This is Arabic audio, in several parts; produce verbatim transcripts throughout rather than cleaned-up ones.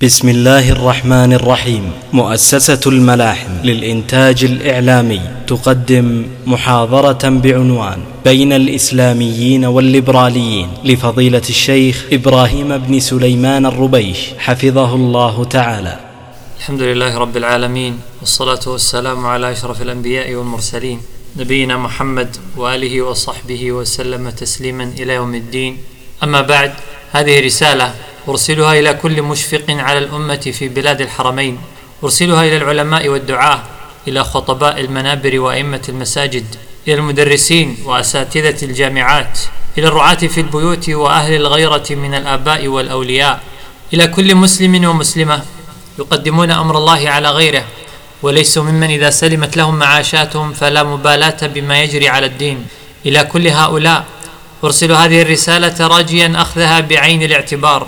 بسم الله الرحمن الرحيم. مؤسسة الملاحم للإنتاج الإعلامي تقدم محاضرة بعنوان بين الإسلاميين والليبراليين لفضيلة الشيخ إبراهيم بن سليمان الربيش حفظه الله تعالى. الحمد لله رب العالمين، والصلاة والسلام على أشرف الأنبياء والمرسلين نبينا محمد وآله وصحبه وسلم تسليما إلى يوم الدين. أما بعد، هذه رسالة أرسلها إلى كل مشفق على الأمة في بلاد الحرمين، أرسلها إلى العلماء والدعاة، إلى خطباء المنابر وأئمة المساجد، إلى المدرسين وأساتذة الجامعات، إلى الرعاة في البيوت وأهل الغيرة من الآباء والأولياء، إلى كل مسلم ومسلمة يقدمون أمر الله على غيره، وليسوا ممن إذا سلمت لهم معاشاتهم فلا مبالاة بما يجري على الدين. إلى كل هؤلاء أرسل هذه الرسالة راجيا أخذها بعين الاعتبار.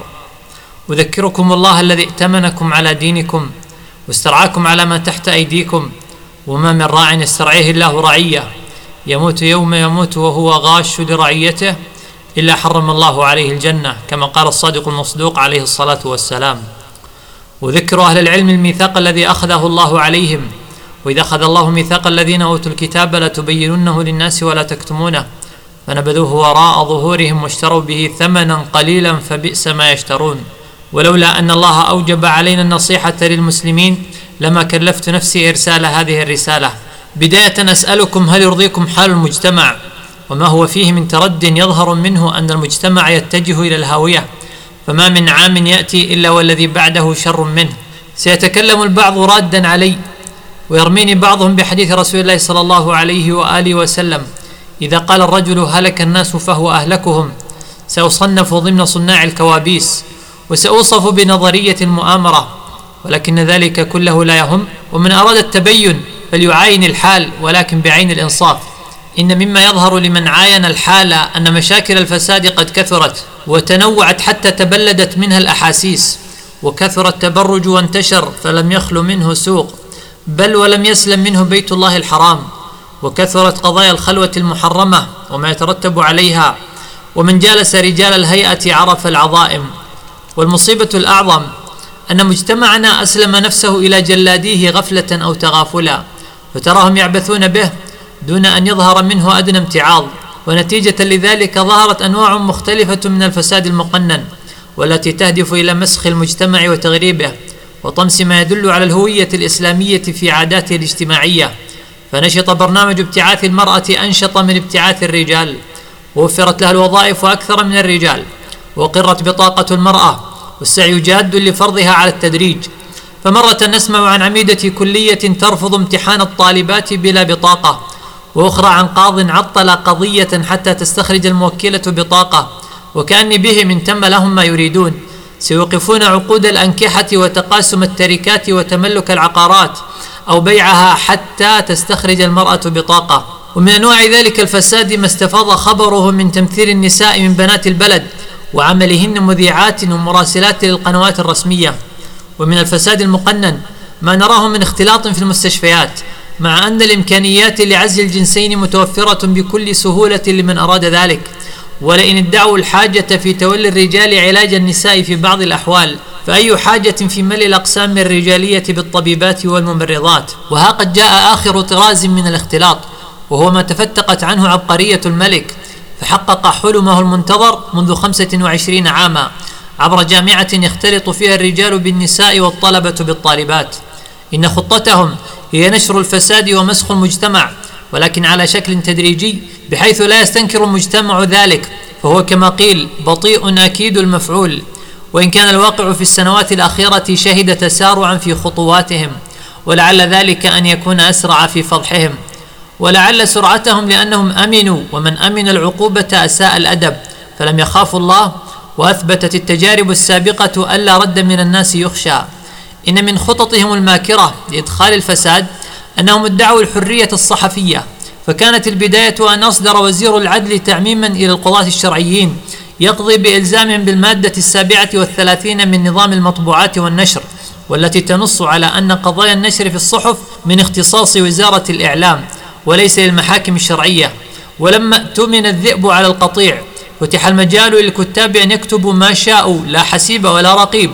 أذكركم الله الذي ائتمنكم على دينكم واسترعاكم على ما تحت أيديكم، وما من راع يسترعيه الله رعية يموت يوم يموت وهو غاش لرعيته إلا حرم الله عليه الجنة، كما قال الصادق المصدوق عليه الصلاة والسلام. وذكر أهل العلم الميثاق الذي أخذه الله عليهم، وإذا أخذ الله ميثاق الذين أوتوا الكتاب لتبيننه للناس ولا تكتمونه فنبذوه وراء ظهورهم واشتروا به ثمنا قليلا فبئس ما يشترون. ولولا أن الله أوجب علينا النصيحة للمسلمين لما كلفت نفسي إرسال هذه الرسالة. بداية أسألكم، هل يرضيكم حال المجتمع وما هو فيه من ترد يظهر منه أن المجتمع يتجه إلى الهاوية؟ فما من عام يأتي إلا والذي بعده شر منه. سيتكلم البعض رادا علي ويرميني بعضهم بحديث رسول الله صلى الله عليه وآله وسلم: إذا قال الرجل هلك الناس فهو أهلكهم. سأصنف ضمن صناع الكوابيس وسأوصف بنظرية المؤامرة، ولكن ذلك كله لا يهم. ومن أراد التبين فليعاين الحال ولكن بعين الإنصاف. إن مما يظهر لمن عاين الحال أن مشاكل الفساد قد كثرت وتنوعت حتى تبلدت منها الأحاسيس، وكثر التبرج وانتشر فلم يخل منه سوق، بل ولم يسلم منه بيت الله الحرام، وكثرت قضايا الخلوة المحرمة وما يترتب عليها، ومن جالس رجال الهيئة عرف العظائم. والمصيبة الأعظم أن مجتمعنا أسلم نفسه إلى جلاديه غفلة أو تغافلا، فتراهم يعبثون به دون أن يظهر منه أدنى امتعاض، ونتيجة لذلك ظهرت أنواع مختلفة من الفساد المقنن، والتي تهدف إلى مسخ المجتمع وتغريبه وطمس ما يدل على الهوية الإسلامية في عاداته الاجتماعية. فنشط برنامج ابتعاث المرأة أنشط من ابتعاث الرجال، ووفرت لها الوظائف أكثر من الرجال، وقرت بطاقة المرأة، والسعي جاد لفرضها على التدريج. فمرة نسمع عن عميدة كلية ترفض امتحان الطالبات بلا بطاقة، وأخرى عن قاض عطل قضية حتى تستخرج الموكلة بطاقة، وكأن بهم إن تم لهم ما يريدون سيوقفون عقود الأنكحة وتقاسم التركات وتملك العقارات أو بيعها حتى تستخرج المرأة بطاقة. ومن أنواع ذلك الفساد ما استفاض خبره من تمثيل النساء من بنات البلد وعملهن مذيعات ومراسلات للقنوات الرسمية. ومن الفساد المقنن ما نراه من اختلاط في المستشفيات، مع أن الإمكانيات لعزل الجنسين متوفرة بكل سهولة لمن أراد ذلك، ولئن ادعوا الحاجة في تولي الرجال علاج النساء في بعض الأحوال، فأي حاجة في ملء الأقسام الرجالية بالطبيبات والممرضات؟ وها قد جاء آخر طراز من الاختلاط، وهو ما تفتقت عنه عبقرية الملك، فحقق حلمه المنتظر منذ خمسة وعشرين عاما عبر جامعة يختلط فيها الرجال بالنساء والطلبة بالطالبات. إن خطتهم هي نشر الفساد ومسخ المجتمع، ولكن على شكل تدريجي بحيث لا يستنكر المجتمع ذلك، فهو كما قيل بطيء أكيد المفعول. وإن كان الواقع في السنوات الأخيرة شهد تسارعا في خطواتهم، ولعل ذلك أن يكون أسرع في فضحهم، ولعل سرعتهم لأنهم أمنوا، ومن أمن العقوبة أساء الأدب فلم يخافوا الله. وأثبتت التجارب السابقة ألا رد من الناس يخشى. إن من خططهم الماكرة لإدخال الفساد أنهم ادعوا الحرية الصحفية، فكانت البداية أن أصدر وزير العدل تعميما إلى القضاة الشرعيين يقضي بإلزامهم بالمادة السابعة والثلاثين من نظام المطبوعات والنشر، والتي تنص على أن قضايا النشر في الصحف من اختصاص وزارة الإعلام وليس للمحاكم الشرعية. ولما اؤتمن الذئب على القطيع فتح المجال للكتاب أن يكتبوا ما شاءوا لا حسيب ولا رقيب،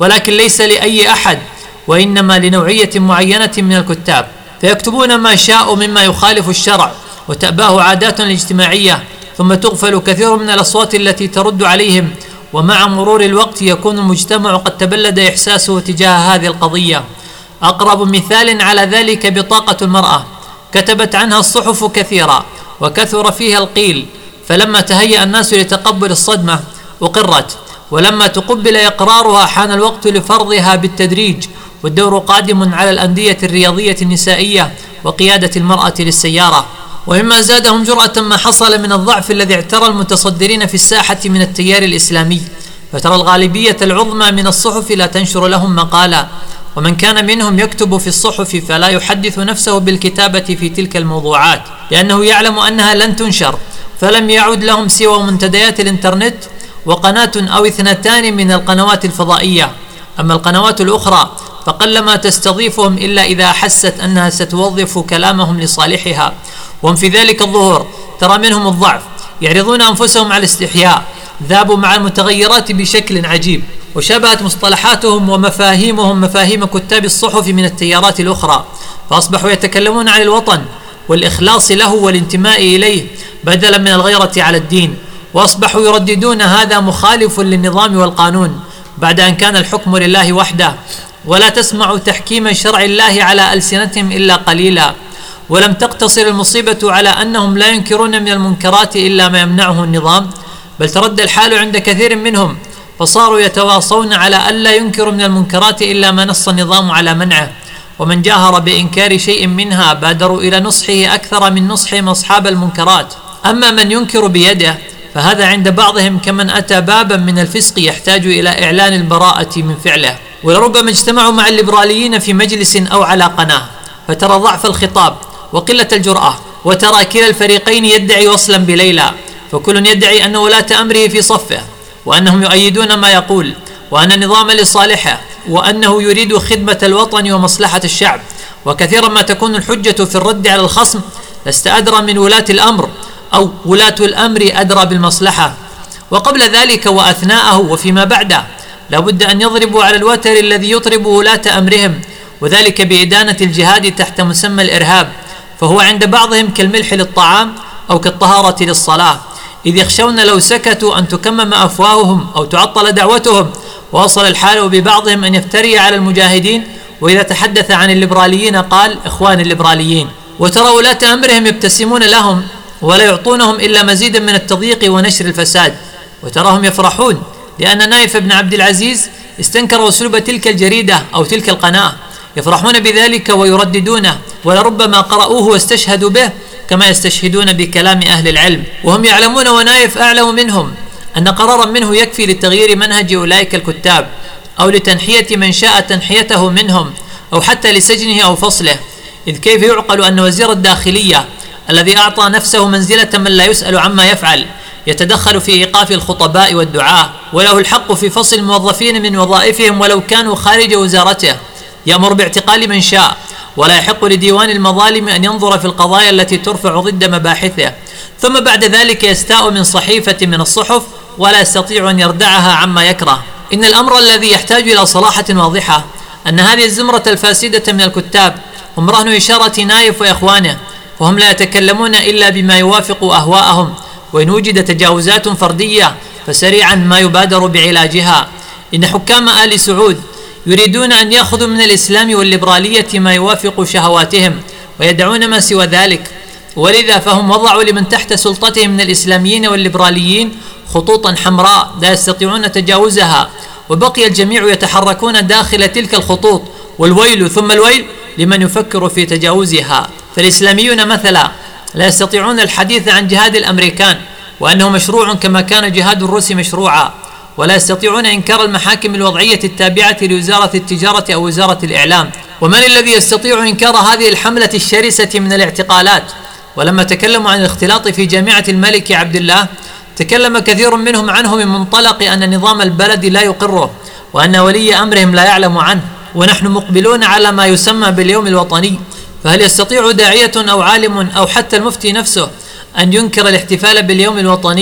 ولكن ليس لأي أحد، وإنما لنوعية معينة من الكتاب، فيكتبون ما شاءوا مما يخالف الشرع وتأباه عاداتنا الاجتماعية، ثم تغفل كثير من الأصوات التي ترد عليهم. ومع مرور الوقت يكون المجتمع قد تبلد إحساسه تجاه هذه القضية. أقرب مثال على ذلك بطاقة المرأة، كتبت عنها الصحف كثيرا وكثر فيها القيل، فلما تهيأ الناس لتقبل الصدمة أقرت، ولما تقبل إقرارها حان الوقت لفرضها بالتدريج، والدور قادم على الأندية الرياضية النسائية وقيادة المرأة للسيارة. ومما زادهم جرأة ما حصل من الضعف الذي اعترى المتصدرين في الساحة من التيار الإسلامي، فترى الغالبية العظمى من الصحف لا تنشر لهم مقالا، ومن كان منهم يكتب في الصحف فلا يحدث نفسه بالكتابة في تلك الموضوعات، لأنه يعلم أنها لن تنشر، فلم يعد لهم سوى منتديات الإنترنت وقناة أو اثنتان من القنوات الفضائية. أما القنوات الأخرى فقلما تستضيفهم إلا إذا أحست أنها ستوظف كلامهم لصالحها، وهم في ذلك الظهور ترى منهم الضعف، يعرضون أنفسهم على الاستحياء، ذابوا مع المتغيرات بشكل عجيب، وشبهت مصطلحاتهم ومفاهيمهم مفاهيم كتاب الصحف من التيارات الأخرى، فأصبحوا يتكلمون عن الوطن والإخلاص له والانتماء إليه بدلا من الغيرة على الدين، وأصبحوا يرددون هذا مخالف للنظام والقانون بعد أن كان الحكم لله وحده، ولا تسمع تحكيم شرع الله على ألسنتهم إلا قليلا. ولم تقتصر المصيبة على أنهم لا ينكرون من المنكرات إلا ما يمنعه النظام، بل ترد الحال عند كثير منهم، فصاروا يتواصون على ألا ينكروا من المنكرات إلا ما نص النظام على منعه، ومن جاهر بإنكار شيء منها بادروا إلى نصحه أكثر من نصحهم أصحاب المنكرات. أما من ينكر بيده فهذا عند بعضهم كمن أتى بابا من الفسق يحتاج إلى إعلان البراءة من فعله. ولربما اجتمعوا مع الليبراليين في مجلس أو على قناة، فترى ضعف الخطاب وقلة الجرأة، وترى كلا الفريقين يدعي وصلا بليلى، فكل يدعي أن ولاة أمره في صفه، وأنهم يؤيدون ما يقول، وأن النظام لصالحه، وأنه يريد خدمة الوطن ومصلحة الشعب. وكثيرا ما تكون الحجة في الرد على الخصم لست أدرى من ولاة الأمر، أو ولاة الأمر أدرى بالمصلحة. وقبل ذلك وأثناءه وفيما بعده لا بد أن يضربوا على الوتر الذي يطرب ولاة أمرهم، وذلك بإدانة الجهاد تحت مسمى الإرهاب، فهو عند بعضهم كالملح للطعام أو كالطهارة للصلاة، إذ يخشون لو سكتوا أن تكمم أفواههم أو تعطل دعوتهم. ووصل الحال ببعضهم أن يفتري على المجاهدين، وإذا تحدث عن الليبراليين قال إخوان الليبراليين. وترى ولاة أمرهم يبتسمون لهم ولا يعطونهم إلا مزيدا من التضييق ونشر الفساد، وتراهم يفرحون لأن نايف بن عبد العزيز استنكر أسلوب تلك الجريدة أو تلك القناة، يفرحون بذلك ويرددونه، ولربما قرأوه واستشهدوا به كما يستشهدون بكلام أهل العلم، وهم يعلمون ونايف أعلم منهم أن قرارا منه يكفي لتغيير منهج أولئك الكتاب، أو لتنحية من شاء تنحيته منهم، أو حتى لسجنه أو فصله. إذ كيف يعقل أن وزير الداخلية الذي أعطى نفسه منزلة من لا يسأل عما يفعل يتدخل في إيقاف الخطباء والدعاة، وله الحق في فصل الموظفين من وظائفهم ولو كانوا خارج وزارته، يأمر باعتقال من شاء، ولا يحق لديوان المظالم أن ينظر في القضايا التي ترفع ضد مباحثه، ثم بعد ذلك يستاء من صحيفة من الصحف ولا يستطيع أن يردعها عما يكره. إن الأمر الذي يحتاج إلى صراحة واضحة أن هذه الزمرة الفاسدة من الكتاب هم رهن إشارة نايف وإخوانه، وهم لا يتكلمون إلا بما يوافق أهواءهم، وإن وجد تجاوزات فردية فسريعا ما يبادر بعلاجها. إن حكام آل سعود يريدون أن يأخذوا من الإسلام والليبرالية ما يوافق شهواتهم ويدعون ما سوى ذلك، ولذا فهم وضعوا لمن تحت سلطتهم من الإسلاميين والليبراليين خطوطا حمراء لا يستطيعون تجاوزها، وبقي الجميع يتحركون داخل تلك الخطوط، والويل ثم الويل لمن يفكر في تجاوزها. فالإسلاميون مثلا لا يستطيعون الحديث عن جهاد الأمريكان وأنه مشروع كما كان جهاد الروس مشروعا، ولا يستطيعون إنكار المحاكم الوضعية التابعة لوزارة التجارة أو وزارة الإعلام. ومن الذي يستطيع إنكار هذه الحملة الشرسة من الاعتقالات؟ ولما تكلموا عن الاختلاط في جامعة الملك عبد الله تكلم كثير منهم عنه من منطلق أن نظام البلد لا يقره، وأن ولي أمرهم لا يعلم عنه، ونحن مقبلون على ما يسمى باليوم الوطني. فهل يستطيع داعية أو عالم أو حتى المفتي نفسه أن ينكر الاحتفال باليوم الوطني،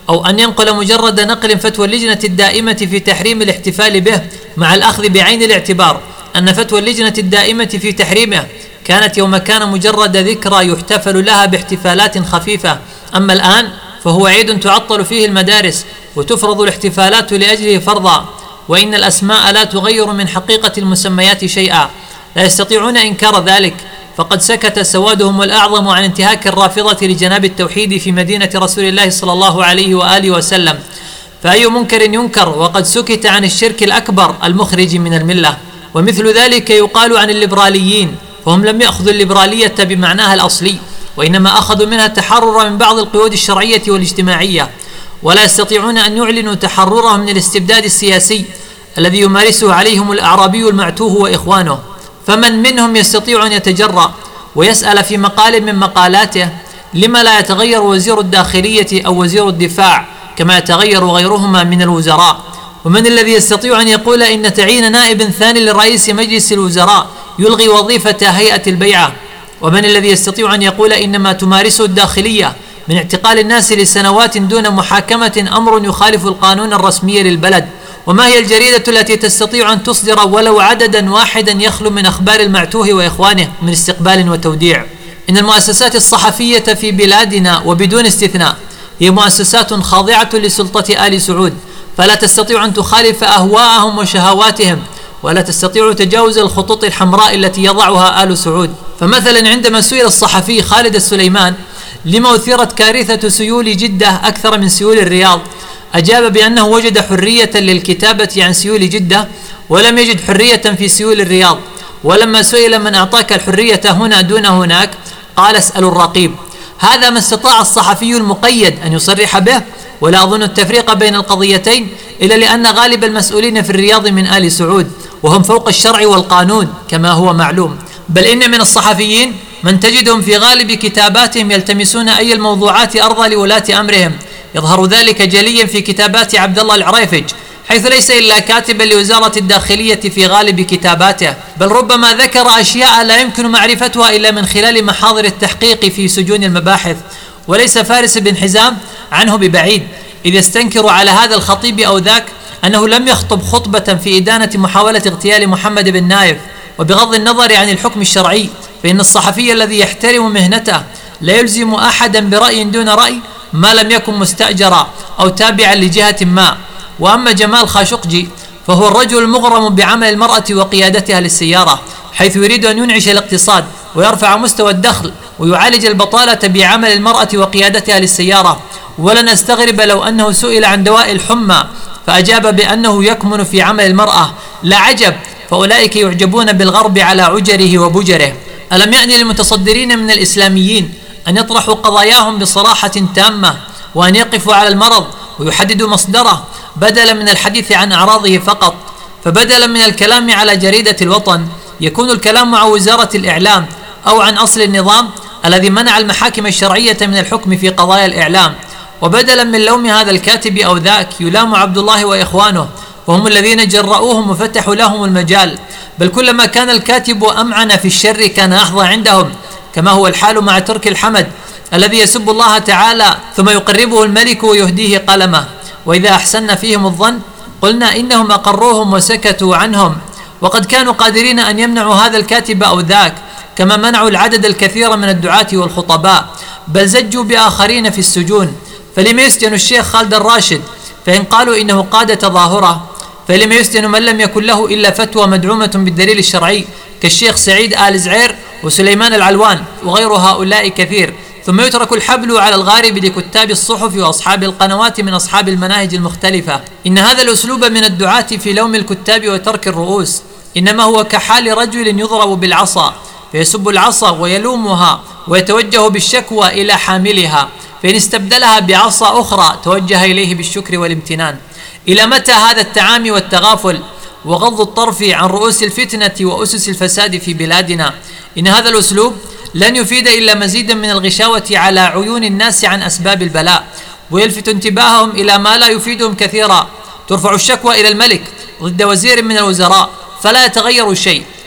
أو أن ينقل مجرد نقل فتوى اللجنة الدائمة في تحريم الاحتفال به، مع الأخذ بعين الاعتبار أن فتوى اللجنة الدائمة في تحريمه كانت يوم كان مجرد ذكرى يحتفل لها باحتفالات خفيفة، أما الآن فهو عيد تعطل فيه المدارس وتفرض الاحتفالات لأجله فرضا، وإن الأسماء لا تغير من حقيقة المسميات شيئا. لا يستطيعون إنكار ذلك، فقد سكت سوادهم الأعظم عن انتهاك الرافضة لجناب التوحيد في مدينة رسول الله صلى الله عليه وآله وسلم، فأي منكر ينكر وقد سكت عن الشرك الأكبر المخرج من الملة. ومثل ذلك يقال عن الليبراليين، فهم لم يأخذوا الليبرالية بمعناها الأصلي، وإنما أخذوا منها التحرر من بعض القيود الشرعية والاجتماعية، ولا يستطيعون أن يعلنوا تحررهم من الاستبداد السياسي الذي يمارسه عليهم الأعرابي المعتوه وإخوانه. فمن منهم يستطيع أن يتجرأ ويسأل في مقال من مقالاته لما لا يتغير وزير الداخلية أو وزير الدفاع كما يتغير غيرهما من الوزراء؟ ومن الذي يستطيع أن يقول إن تعيين نائب ثاني لرئيس مجلس الوزراء يلغي وظيفة هيئة البيعة؟ ومن الذي يستطيع أن يقول إن ما تمارسه الداخلية من اعتقال الناس لسنوات دون محاكمة أمر يخالف القانون الرسمي للبلد؟ وما هي الجريدة التي تستطيع أن تصدر ولو عددا واحدا يخلو من أخبار المعتوه وإخوانه من استقبال وتوديع؟ إن المؤسسات الصحفية في بلادنا وبدون استثناء هي مؤسسات خاضعة لسلطة آل سعود، فلا تستطيع أن تخالف أهواءهم وشهواتهم، ولا تستطيع تجاوز الخطوط الحمراء التي يضعها آل سعود. فمثلا عندما سئل الصحفي خالد السليمان لما أثيرت كارثة سيول جدة أكثر من سيول الرياض، أجاب بأنه وجد حرية للكتابة عن سيول جدة ولم يجد حرية في سيول الرياض. ولما سئل من أعطاك الحرية هنا دون هناك، قال اسأل الرقيب. هذا ما استطاع الصحفي المقيد أن يصرح به، ولا أظن التفريق بين القضيتين إلا لأن غالب المسؤولين في الرياض من آل سعود، وهم فوق الشرع والقانون كما هو معلوم. بل إن من الصحفيين من تجدهم في غالب كتاباتهم يلتمسون أي الموضوعات أرضى لولاة أمرهم. يظهر ذلك جليا في كتابات عبد الله العريفج، حيث ليس إلا كاتبا لوزارة الداخلية في غالب كتاباته، بل ربما ذكر أشياء لا يمكن معرفتها إلا من خلال محاضر التحقيق في سجون المباحث. وليس فارس بن حزام عنه ببعيد، إذ يستنكر على هذا الخطيب أو ذاك أنه لم يخطب خطبة في إدانة محاولة اغتيال محمد بن نايف. وبغض النظر عن الحكم الشرعي، فإن الصحفي الذي يحترم مهنته لا يلزم أحدا برأي دون رأي ما لم يكن مستأجرا أو تابعا لجهة ما. وأما جمال خاشقجي فهو الرجل المغرم بعمل المرأة وقيادتها للسيارة، حيث يريد أن ينعش الاقتصاد ويرفع مستوى الدخل ويعالج البطالة بعمل المرأة وقيادتها للسيارة. ولن أستغرب لو أنه سئل عن دواء الحمى فأجاب بأنه يكمن في عمل المرأة. لا عجب، فأولئك يعجبون بالغرب على عجره وبجره. ألم يأن للمتصدرين من الإسلاميين أن يطرحوا قضاياهم بصراحة تامة، وأن يقفوا على المرض ويحددوا مصدره بدلا من الحديث عن أعراضه فقط؟ فبدلا من الكلام على جريدة الوطن يكون الكلام مع وزارة الإعلام، أو عن أصل النظام الذي منع المحاكم الشرعية من الحكم في قضايا الإعلام. وبدلا من لوم هذا الكاتب أو ذاك يلام عبد الله وإخوانه، وهم الذين جرؤوهم وفتحوا لهم المجال. بل كلما كان الكاتب أمعن في الشر كان أحظى عندهم، كما هو الحال مع ترك الحمد الذي يسب الله تعالى ثم يقربه الملك ويهديه قلمه. وإذا أحسن فيهم الظن قلنا إنهم أقروهم وسكتوا عنهم، وقد كانوا قادرين أن يمنعوا هذا الكاتب أو ذاك، كما منعوا العدد الكثير من الدعاة والخطباء، بل زجوا بآخرين في السجون. فلم يسجن الشيخ خالد الراشد فإن قالوا إنه قاد تظاهرة؟ فلم يسجن من لم يكن له إلا فتوى مدعومة بالدليل الشرعي كالشيخ سعيد آل زعير وسليمان العلوان وغير هؤلاء كثير؟ ثم يترك الحبل على الغارب لكتاب الصحف وأصحاب القنوات من أصحاب المناهج المختلفة. إن هذا الأسلوب من الدعاة في لوم الكتاب وترك الرؤوس إنما هو كحال رجل يضرب بالعصا فيسب العصا ويلومها ويتوجه بالشكوى إلى حاملها، فإن استبدلها بعصا أخرى توجه إليه بالشكر والامتنان. إلى متى هذا التعامي والتغافل وغض الطرف عن رؤوس الفتنة وأسس الفساد في بلادنا؟ إن هذا الأسلوب لن يفيد إلا مزيدا من الغشاوة على عيون الناس عن أسباب البلاء، ويلفت انتباههم إلى ما لا يفيدهم كثيرا. ترفع الشكوى إلى الملك ضد وزير من الوزراء فلا يتغير شيء،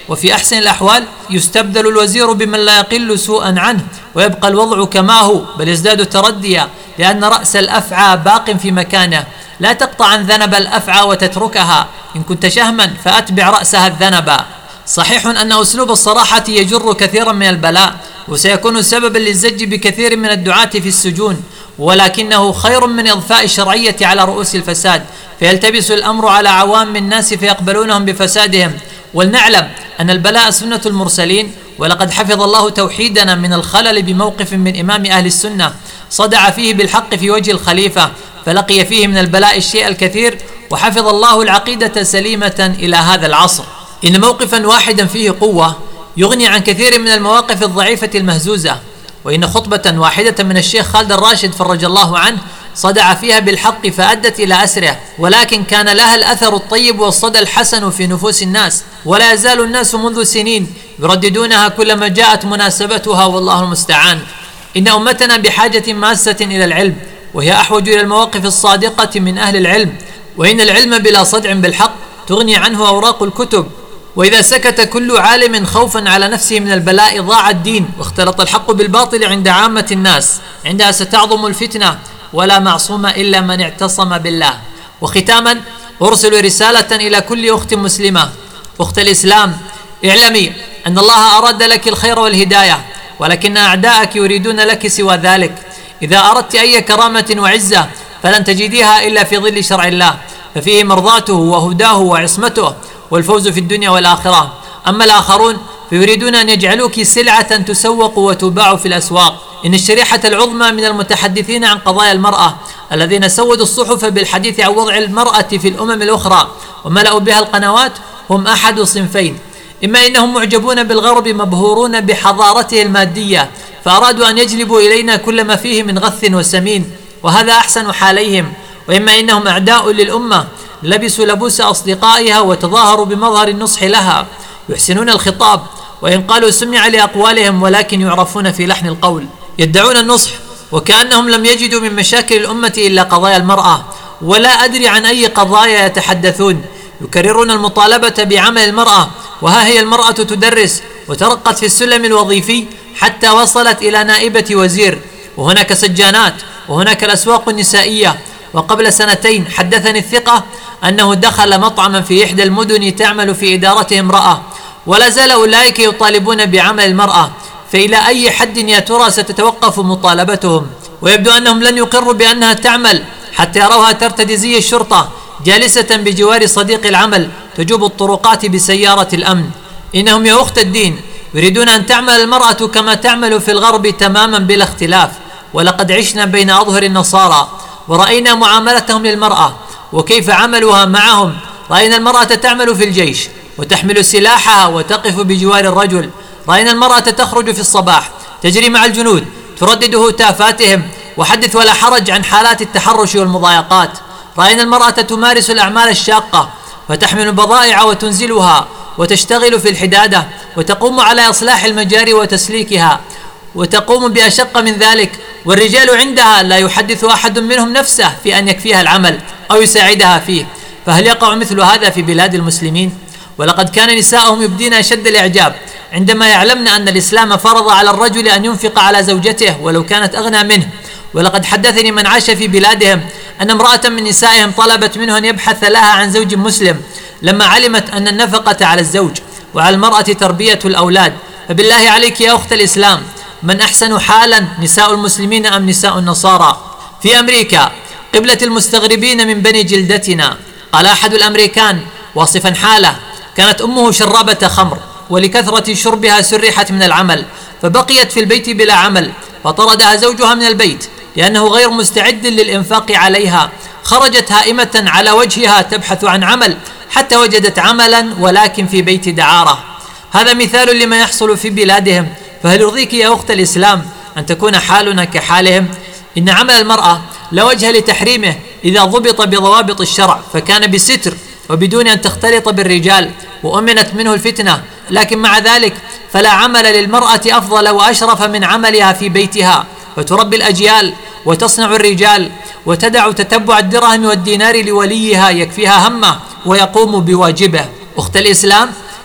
وفي أحسن الأحوال يستبدل الوزير بمن لا يقل سوءا عنه، ويبقى الوضع كما هو بل يزداد ترديا، لأن رأس الأفعى باق في مكانه. لا تقطع عن ذنب الأفعى وتتركها، إن كنت شهما فأتبع رأسها الذنب. صحيح أن أسلوب الصراحة يجر كثيرا من البلاء، وسيكون سببا للزج بكثير من الدعاة في السجون، ولكنه خير من إضفاء الشرعية على رؤوس الفساد، فيلتبس الأمر على عوام الناس فيقبلونهم بفسادهم. ولنعلم أن البلاء سنة المرسلين، ولقد حفظ الله توحيدنا من الخلل بموقف من إمام أهل السنة صدع فيه بالحق في وجه الخليفة، فلقي فيه من البلاء الشيء الكثير، وحفظ الله العقيدة سليمة إلى هذا العصر. إن موقفا واحدا فيه قوة يغني عن كثير من المواقف الضعيفة المهزوزة، وإن خطبة واحدة من الشيخ خالد الراشد فرج الله عنه صدع فيها بالحق فأدت إلى أسره، ولكن كان لها الأثر الطيب والصدى الحسن في نفوس الناس، ولا يزال الناس منذ سنين يرددونها كلما جاءت مناسبتها، والله المستعان. إن أمتنا بحاجة ماسة إلى العلم، وهي أحوج إلى المواقف الصادقة من أهل العلم، وإن العلم بلا صدع بالحق تغني عنه أوراق الكتب، وإذا سكت كل عالم خوفا على نفسه من البلاء ضاع الدين، واختلط الحق بالباطل عند عامة الناس، عندها ستعظم الفتنة، ولا معصوم إلا من اعتصم بالله. وختاما أرسل رسالة إلى كل أخت مسلمة. أخت الإسلام، اعلمي أن الله أراد لك الخير والهداية، ولكن أعداءك يريدون لك سوى ذلك. إذا أردت أي كرامة وعزة فلن تجديها إلا في ظل شرع الله، ففيه مرضاته وهداه وعصمته والفوز في الدنيا والآخرة. أما الآخرون فيريدون أن يجعلوك سلعة تسوق وتباع في الأسواق. إن الشريحة العظمى من المتحدثين عن قضايا المرأة الذين سودوا الصحف بالحديث عن وضع المرأة في الأمم الأخرى وملأوا بها القنوات هم أحد صنفين: إما إنهم معجبون بالغرب مبهورون بحضارته المادية فأرادوا أن يجلبوا إلينا كل ما فيه من غث وسمين، وهذا أحسن حاليهم، وإما إنهم أعداء للأمة لبسوا لبوس أصدقائها وتظاهروا بمظهر النصح لها، يحسنون الخطاب وإن قالوا سمع لأقوالهم ولكن يعرفون في لحن القول، يدعون النصح وكأنهم لم يجدوا من مشاكل الأمة إلا قضايا المرأة، ولا أدري عن أي قضايا يتحدثون. يكررون المطالبة بعمل المرأة، وها هي المرأة تدرس وترقت في السلم الوظيفي حتى وصلت إلى نائبة وزير، وهناك سجانات، وهناك الأسواق النسائية. وقبل سنتين حدثني الثقة أنه دخل مطعما في إحدى المدن تعمل في إدارته امرأة، ولا زال أولئك يطالبون بعمل المرأة، فإلى أي حد يا ترى ستتوقف مطالبتهم؟ ويبدو أنهم لن يقروا بأنها تعمل حتى يروها ترتدي زي الشرطة جالسة بجوار صديق العمل تجوب الطرقات بسيارة الأمن. إنهم يا أخت الدين يريدون أن تعمل المرأة كما تعمل في الغرب تماما بلا اختلاف، ولقد عشنا بين أظهر النصارى ورأينا معاملتهم للمرأة وكيف عملوها معهم. رأينا المرأة تعمل في الجيش وتحمل سلاحها وتقف بجوار الرجل، رأينا المرأة تخرج في الصباح تجري مع الجنود تردد هتافاتهم وحدث ولا حرج عن حالات التحرش والمضايقات، رأينا المرأة تمارس الأعمال الشاقة وتحمل البضائع وتنزلها وتشتغل في الحدادة وتقوم على إصلاح المجاري وتسليكها وتقوم بأشق من ذلك، والرجال عندها لا يحدث أحد منهم نفسه في أن يكفيها العمل أو يساعدها فيه. فهل يقع مثل هذا في بلاد المسلمين؟ ولقد كان نساءهم يبدين أشد الإعجاب عندما يعلمن أن الإسلام فرض على الرجل أن ينفق على زوجته ولو كانت أغنى منه. ولقد حدثني من عاش في بلادهم أن امرأة من نسائهم طلبت منه أن يبحث لها عن زوج مسلم لما علمت أن النفقة على الزوج وعلى المرأة تربية الأولاد. فبالله عليك يا أخت الإسلام، من أحسن حالا نساء المسلمين أم نساء النصارى؟ في أمريكا قبلة المستغربين من بني جلدتنا، قال أحد الأمريكان واصفا حاله: كانت أمه شرابة خمر، ولكثرة شربها سرحت من العمل فبقيت في البيت بلا عمل، فطردها زوجها من البيت لأنه غير مستعد للإنفاق عليها. خرجت هائمة على وجهها تبحث عن عمل حتى وجدت عملا ولكن في بيت دعارة. هذا مثال لما يحصل في بلادهم. فهل يرضيك يا أخت الإسلام أن تكون حالنا كحالهم؟ إن عمل المرأة لا وجه لتحريمه إذا ضبط بضوابط الشرع، فكان بستر وبدون أن تختلط بالرجال وأمنت منه الفتنة، لكن مع ذلك فلا عمل للمرأة أفضل وأشرف من عملها في بيتها، فتربي الأجيال وتصنع الرجال وتدع تتبع الدرهم والدينار لوليها يكفيها همه ويقوم بواجبه. أخت الإسلام،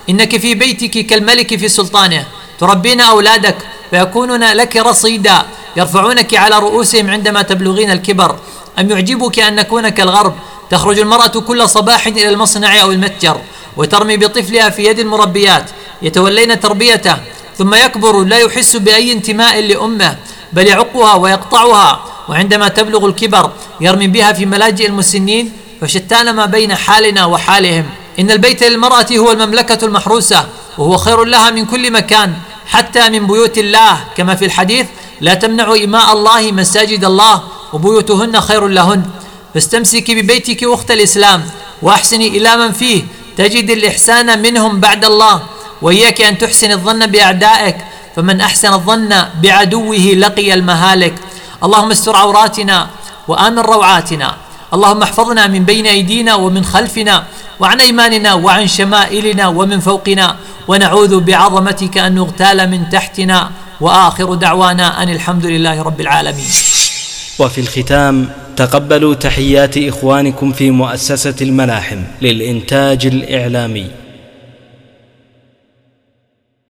إنك في بيتك كالملك في سلطانه، تربين أولادك فيكونون لك رصيدا يرفعونك على رؤوسهم عندما تبلغين الكبر. أم يعجبك أن نكون كالغرب؟ تخرج المرأة كل صباح إلى المصنع أو المتجر وترمي بطفلها في يد المربيات يتولين تربيته، ثم يكبر لا يحس بأي انتماء لأمه بل يعقها ويقطعها، وعندما تبلغ الكبر يرمي بها في ملاجئ المسنين. فشتان ما بين حالنا وحالهم. إن البيت للمرأة هو المملكة المحروسة، وهو خير لها من كل مكان حتى من بيوت الله، كما في الحديث: لا تمنعوا إماء الله مساجد الله وبيوتهن خير لهن. فاستمسكي ببيتك أخت الإسلام وأحسني إلى من فيه تجد الإحسان منهم بعد الله، وإياك أن تحسن الظن بأعدائك، فمن أحسن الظن بعدوه لقي المهالك. اللهم استر عوراتنا وآمن روعاتنا، اللهم احفظنا من بين أيدينا ومن خلفنا وعن أيماننا وعن شمائلنا ومن فوقنا، ونعوذ بعظمتك أن نغتال من تحتنا. وآخر دعوانا أن الحمد لله رب العالمين. وفي الختام تقبلوا تحيات إخوانكم في مؤسسة الملاحم للإنتاج الإعلامي.